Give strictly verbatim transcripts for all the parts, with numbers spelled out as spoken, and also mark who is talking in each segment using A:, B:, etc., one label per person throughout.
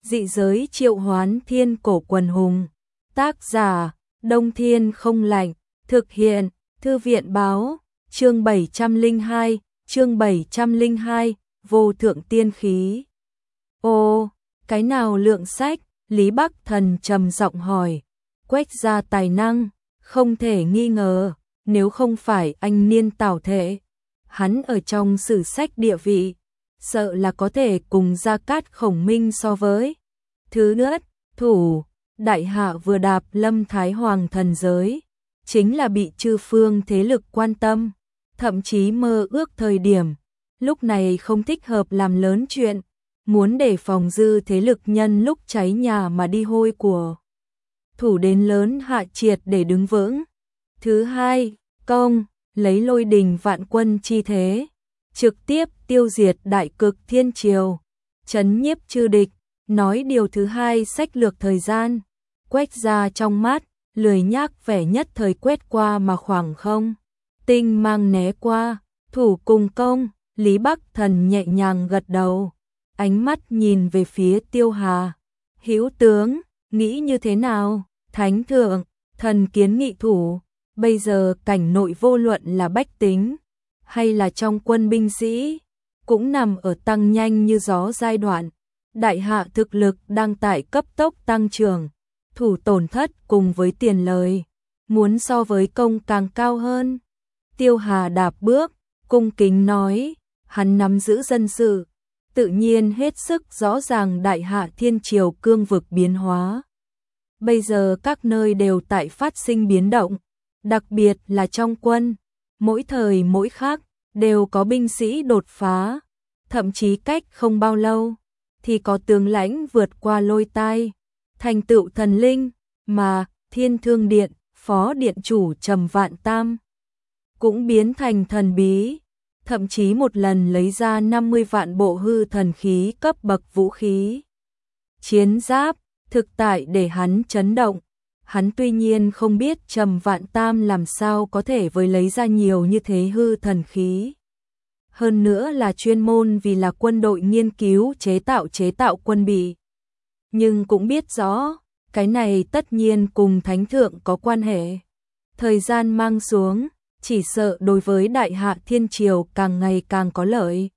A: Dị giới triệu hoán thiên cổ quần hùng. Tác giả, Đông Thiên không lạnh. Thực hiện, Thư viện báo, chương bảy trăm lẻ hai, chương bảy trăm lẻ hai, vô thượng tiên khí. Ô, cái nào lượng sách? Lý Bắc Thần trầm giọng hỏi. Quách gia tài năng, không thể nghi ngờ, nếu không phải anh niên tảo thể, hắn ở trong sử sách địa vị, sợ là có thể cùng Gia Cát Khổng Minh so với. Thứ nhất, thủ, đại hạ vừa đạp lâm Thái Hoàng thần giới, chính là bị chư phương thế lực quan tâm, thậm chí mơ ước thời điểm, lúc này không thích hợp làm lớn chuyện, muốn để phòng dư thế lực nhân lúc cháy nhà mà đi hôi của. Thủ đến lớn hạ triệt để đứng vững. Thứ hai, công, lấy lôi đình vạn quân chi thế, trực tiếp tiêu diệt đại cực thiên triều, chấn nhiếp chư địch. Nói điều thứ hai sách lược thời gian, Quách gia trong mắt, lười nhác vẻ nhất thời quét qua mà khoảng không. Tinh mang né qua, thủ cùng công, Lý Bắc Thần nhẹ nhàng gật đầu, ánh mắt nhìn về phía Tiêu Hà. Hữu tướng, nghĩ như thế nào? Thánh thượng, thần kiến nghị thủ, bây giờ cảnh nội vô luận là bách tính, hay là trong quân binh sĩ, cũng nằm ở tăng nhanh như gió giai đoạn. Đại hạ thực lực đang tại cấp tốc tăng trưởng, thủ tổn thất cùng với tiền lời, muốn so với công càng cao hơn. Tiêu Hà đạp bước, cung kính nói, hắn nắm giữ dân sự, tự nhiên hết sức rõ ràng đại hạ thiên triều cương vực biến hóa. Bây giờ các nơi đều tại phát sinh biến động, đặc biệt là trong quân, mỗi thời mỗi khác đều có binh sĩ đột phá, thậm chí cách không bao lâu thì có tướng lãnh vượt qua lôi tai, thành tựu thần linh, mà Thiên Thương Điện, phó điện chủ Trầm Vạn Tam cũng biến thành thần bí, thậm chí một lần lấy ra năm mươi vạn bộ hư thần khí cấp bậc vũ khí. Chiến giáp, thực tại để hắn chấn động, hắn tuy nhiên không biết Trầm Vạn Tam làm sao có thể với lấy ra nhiều như thế hư thần khí. Hơn nữa là chuyên môn vì là quân đội nghiên cứu chế tạo chế tạo quân bị. Nhưng cũng biết rõ, cái này tất nhiên cùng thánh thượng có quan hệ. Thời gian mang xuống, chỉ sợ đối với đại hạ thiên triều càng ngày càng có lợi.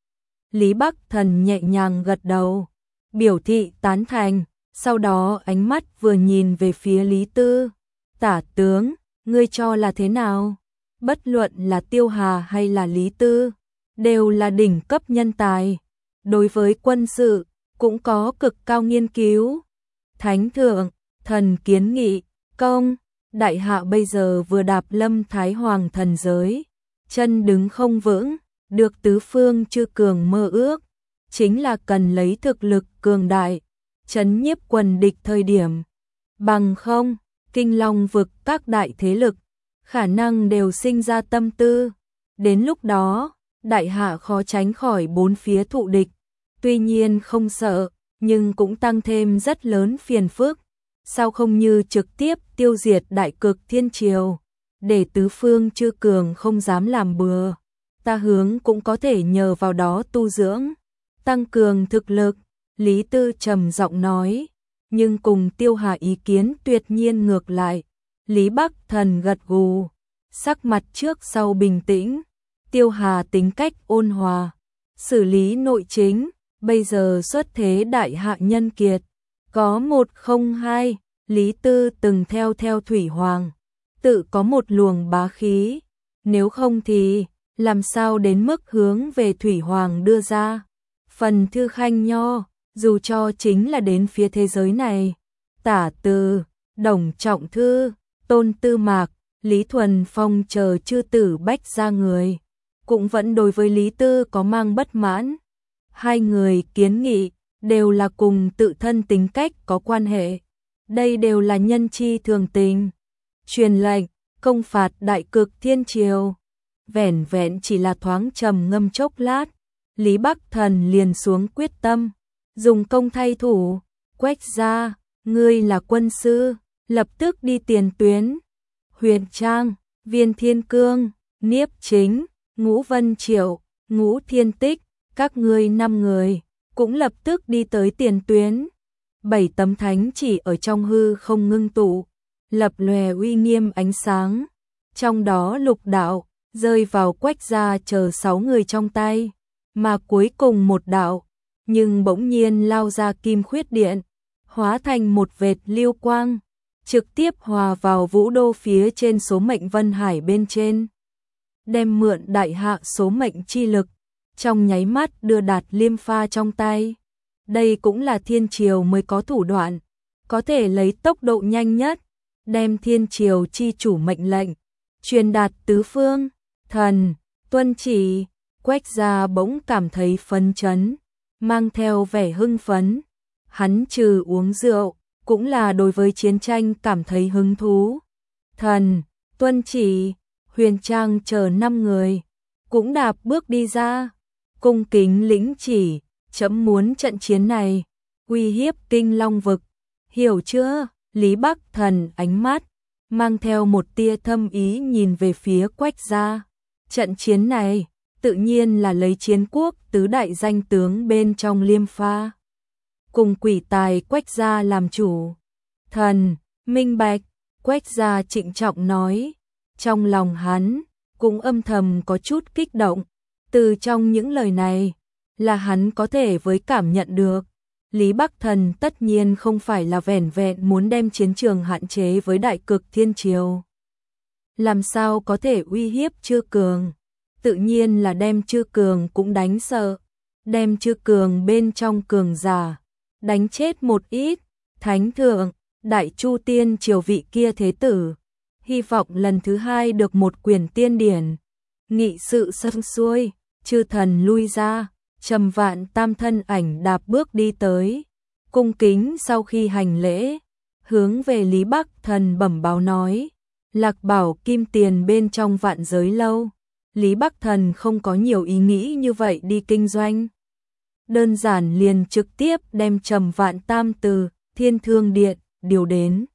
A: Lý Bắc Thần nhẹ nhàng gật đầu, biểu thị tán thành, sau đó ánh mắt vừa nhìn về phía Lý Tư. Tả tướng, ngươi cho là thế nào? Bất luận là Tiêu Hà hay là Lý Tư, đều là đỉnh cấp nhân tài, đối với quân sự cũng có cực cao nghiên cứu. Thánh thượng, thần kiến nghị, công, đại hạ bây giờ vừa đạp lâm Thái Hoàng thần giới, chân đứng không vững, được tứ phương chư cường mơ ước, chính là cần lấy thực lực cường đại, chấn nhiếp quần địch thời điểm. Bằng không, Kinh Long vực các đại thế lực, khả năng đều sinh ra tâm tư. Đến lúc đó, đại hạ khó tránh khỏi bốn phía thụ địch, tuy nhiên không sợ, nhưng cũng tăng thêm rất lớn phiền phức. Sao không như trực tiếp tiêu diệt đại cực thiên triều, để tứ phương chư cường không dám làm bừa. Ta hướng cũng có thể nhờ vào đó tu dưỡng, tăng cường thực lực. Lý Tư trầm giọng nói, nhưng cùng Tiêu Hà ý kiến tuyệt nhiên ngược lại. Lý Bắc Thần gật gù, sắc mặt trước sau bình tĩnh. Tiêu Hà tính cách ôn hòa, xử lý nội chính, bây giờ xuất thế đại hạ nhân kiệt. Có một không hai, Lý Tư từng theo theo Thủy Hoàng, tự có một luồng bá khí, nếu không thì làm sao đến mức hướng về Thủy Hoàng đưa ra. Phần thư khanh nho, dù cho chính là đến phía thế giới này, Tả Từ, Đồng Trọng Thư, Tôn Tư Mạc, Lý Thuần Phong chờ chư tử bách gia người, cũng vẫn đối với Lý Tư có mang bất mãn. Hai người kiến nghị đều là cùng tự thân tính cách có quan hệ, đây đều là nhân chi thường tình. Truyền lệnh công phạt đại cực thiên triều, vẻn vẹn chỉ là thoáng trầm ngâm chốc lát, Lý Bắc Thần liền xuống quyết tâm, dùng công thay thủ. Quách gia, ngươi là quân sư, lập tức đi tiền tuyến. Huyền Trang, Viên Thiên Cương, Niếp Chính, Ngũ Vân Triệu, Ngũ Thiên Tích, các ngươi năm người cũng lập tức đi tới tiền tuyến. bảy tấm thánh chỉ ở trong hư không ngưng tụ, lập lòe uy nghiêm ánh sáng. Trong đó lục đạo rơi vào Quách Gia chờ sáu người trong tay, mà cuối cùng một đạo nhưng bỗng nhiên lao ra kim khuyết điện, hóa thành một vệt lưu quang, trực tiếp hòa vào vũ đô phía trên số mệnh Vân Hải bên trên. Đem mượn đại hạ số mệnh chi lực, trong nháy mắt đưa đạt liêm pha trong tay. Đây cũng là thiên triều mới có thủ đoạn, có thể lấy tốc độ nhanh nhất, đem thiên triều chi chủ mệnh lệnh, truyền đạt tứ phương, thần, tuân chỉ. Quách Gia bỗng cảm thấy phấn chấn, mang theo vẻ hưng phấn. Hắn trừ uống rượu, cũng là đối với chiến tranh cảm thấy hứng thú. Thần, tuân chỉ, Huyền Trang chờ năm người, cũng đạp bước đi ra, cung kính lĩnh chỉ, chấm muốn trận chiến này, uy hiếp Kinh Long vực, hiểu chưa? Lý Bắc Thần ánh mắt, mang theo một tia thâm ý nhìn về phía Quách Gia. Trận chiến này, tự nhiên là lấy chiến quốc tứ đại danh tướng bên trong liêm pha. Cùng quỷ tài Quách Gia làm chủ. Thần, minh bạch, Quách Gia trịnh trọng nói. Trong lòng hắn, cũng âm thầm có chút kích động. Từ trong những lời này, là hắn có thể với cảm nhận được. Lý Bắc Thần tất nhiên không phải là vẻn vẹn muốn đem chiến trường hạn chế với đại cực thiên triều. Làm sao có thể uy hiếp Chư Cường? Tự nhiên là đem Chư Cường cũng đánh sợ. Đem Chư Cường bên trong cường giả, đánh chết một ít. Thánh thượng, Đại Chu Tiên triều vị kia thế tử, hy vọng lần thứ hai được một quyển tiên điển. Nghị sự xong xuôi, chư thần lui ra, Trầm Vạn Tam thân ảnh đạp bước đi tới, cung kính sau khi hành lễ, hướng về Lý Bắc Thần bẩm báo nói, Lạc Bảo kim tiền bên trong Vạn Giới lâu. Lý Bắc Thần không có nhiều ý nghĩ như vậy đi kinh doanh, đơn giản liền trực tiếp đem Trầm Vạn Tam từ Thiên Thương Điện điều đến,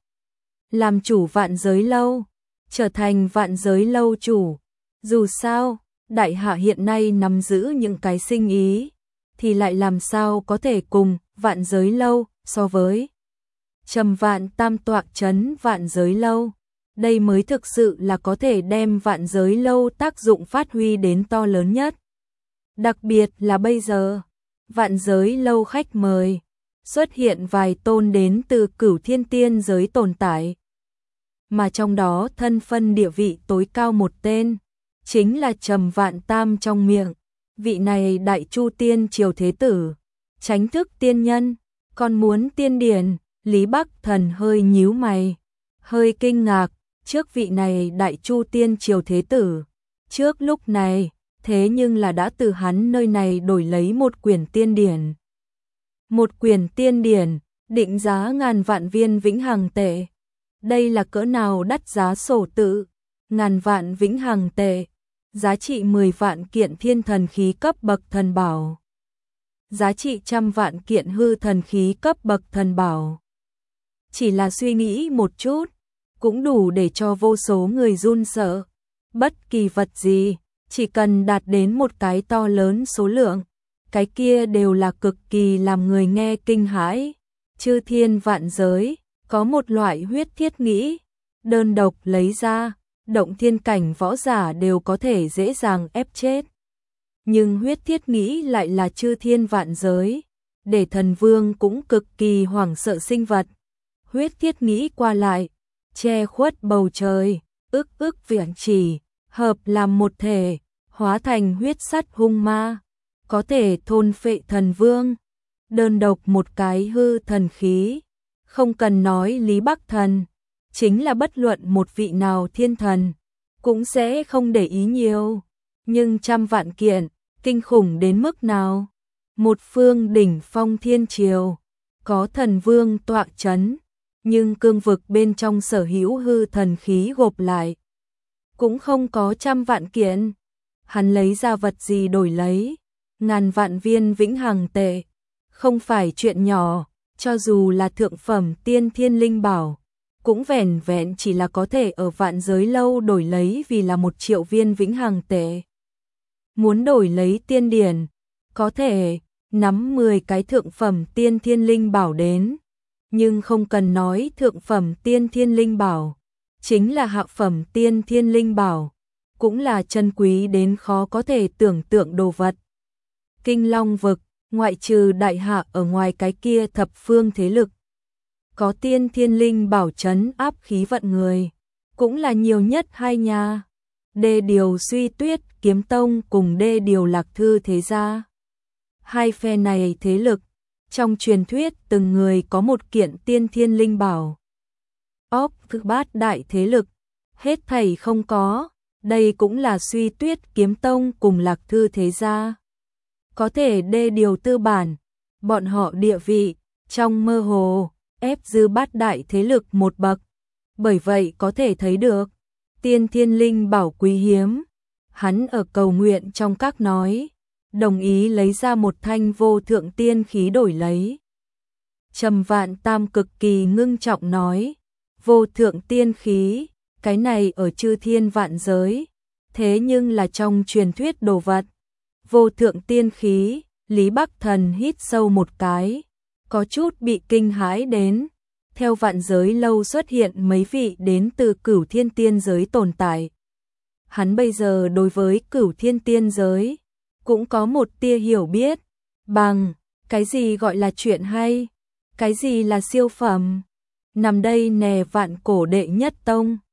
A: làm chủ Vạn Giới lâu, trở thành Vạn Giới lâu chủ. Dù sao, đại hạ hiện nay nắm giữ những cái sinh ý, thì lại làm sao có thể cùng Vạn Giới lâu so với. Trầm Vạn Tam tọa chấn Vạn Giới lâu, đây mới thực sự là có thể đem Vạn Giới lâu tác dụng phát huy đến to lớn nhất. Đặc biệt là bây giờ, Vạn Giới lâu khách mời, xuất hiện vài tôn đến từ Cửu Thiên Tiên giới tồn tại. Mà trong đó thân phân địa vị tối cao một tên, chính là Trầm Vạn Tam trong miệng. Vị này Đại Chu Tiên triều thế tử, Chánh thức tiên nhân, còn muốn tiên điển. Lý Bắc Thần hơi nhíu mày, hơi kinh ngạc, trước vị này Đại Chu Tiên triều thế tử, trước lúc này, thế nhưng là đã từ hắn nơi này đổi lấy một quyển tiên điển. Một quyển tiên điển, định giá ngàn vạn viên vĩnh hằng tệ. Đây là cỡ nào đắt giá sổ tự, ngàn vạn vĩnh hằng tệ, giá trị mười vạn kiện thiên thần khí cấp bậc thần bảo, giá trị trăm vạn kiện hư thần khí cấp bậc thần bảo. Chỉ là suy nghĩ một chút, cũng đủ để cho vô số người run sợ. Bất kỳ vật gì, chỉ cần đạt đến một cái to lớn số lượng, cái kia đều là cực kỳ làm người nghe kinh hãi. Chư thiên vạn giới, có một loại huyết thiết nghĩ, đơn độc lấy ra, động thiên cảnh võ giả đều có thể dễ dàng ép chết. Nhưng huyết thiết nghĩ lại là chư thiên vạn giới, để thần vương cũng cực kỳ hoảng sợ sinh vật. Huyết thiết nghĩ qua lại, che khuất bầu trời, ức ức viễn chỉ, hợp làm một thể, hóa thành huyết sắt hung ma, có thể thôn phệ thần vương. Đơn độc một cái hư thần khí, không cần nói Lý Bắc Thần, chính là bất luận một vị nào thiên thần, cũng sẽ không để ý nhiều. Nhưng trăm vạn kiện, kinh khủng đến mức nào? Một phương đỉnh phong thiên triều, có thần vương tọa chấn, nhưng cương vực bên trong sở hữu hư thần khí gộp lại, cũng không có trăm vạn kiện. Hắn lấy ra vật gì đổi lấy? Ngàn vạn viên vĩnh hằng tệ, không phải chuyện nhỏ, cho dù là thượng phẩm tiên thiên linh bảo, cũng vẻn vẹn chỉ là có thể ở Vạn Giới lâu đổi lấy vì là một triệu viên vĩnh hằng tệ. Muốn đổi lấy tiên điển, có thể nắm mười cái thượng phẩm tiên thiên linh bảo đến, nhưng không cần nói thượng phẩm tiên thiên linh bảo, chính là hạ phẩm tiên thiên linh bảo, cũng là chân quý đến khó có thể tưởng tượng đồ vật. Kinh Long vực, ngoại trừ đại hạ ở ngoài cái kia thập phương thế lực, có tiên thiên linh bảo trấn áp khí vận người, cũng là nhiều nhất hai nhà. Đê điều Suy Tuyết Kiếm Tông cùng đê điều Lạc Thư thế gia. Hai phe này thế lực, trong truyền thuyết từng người có một kiện tiên thiên linh bảo. Ốc thứ bát đại thế lực, hết thảy không có, đây cũng là Suy Tuyết Kiếm Tông cùng Lạc Thư thế gia. Có thể đê điều tư bản, bọn họ địa vị, trong mơ hồ, ép dư bát đại thế lực một bậc. Bởi vậy có thể thấy được, tiên thiên linh bảo quý hiếm. Hắn ở cầu nguyện trong các nói, đồng ý lấy ra một thanh vô thượng tiên khí đổi lấy. Trầm Vạn Tam cực kỳ ngưng trọng nói, vô thượng tiên khí, cái này ở chư thiên vạn giới, thế nhưng là trong truyền thuyết đồ vật. Vô thượng tiên khí, Lý Bắc Thần hít sâu một cái, có chút bị kinh hãi đến. Theo vạn giới lâu xuất hiện mấy vị đến từ Cửu Thiên tiên giới tồn tại. Hắn bây giờ đối với Cửu Thiên tiên giới cũng có một tia hiểu biết, bằng cái gì gọi là chuyện hay, cái gì là siêu phẩm. Nằm đây nè vạn cổ đệ nhất tông.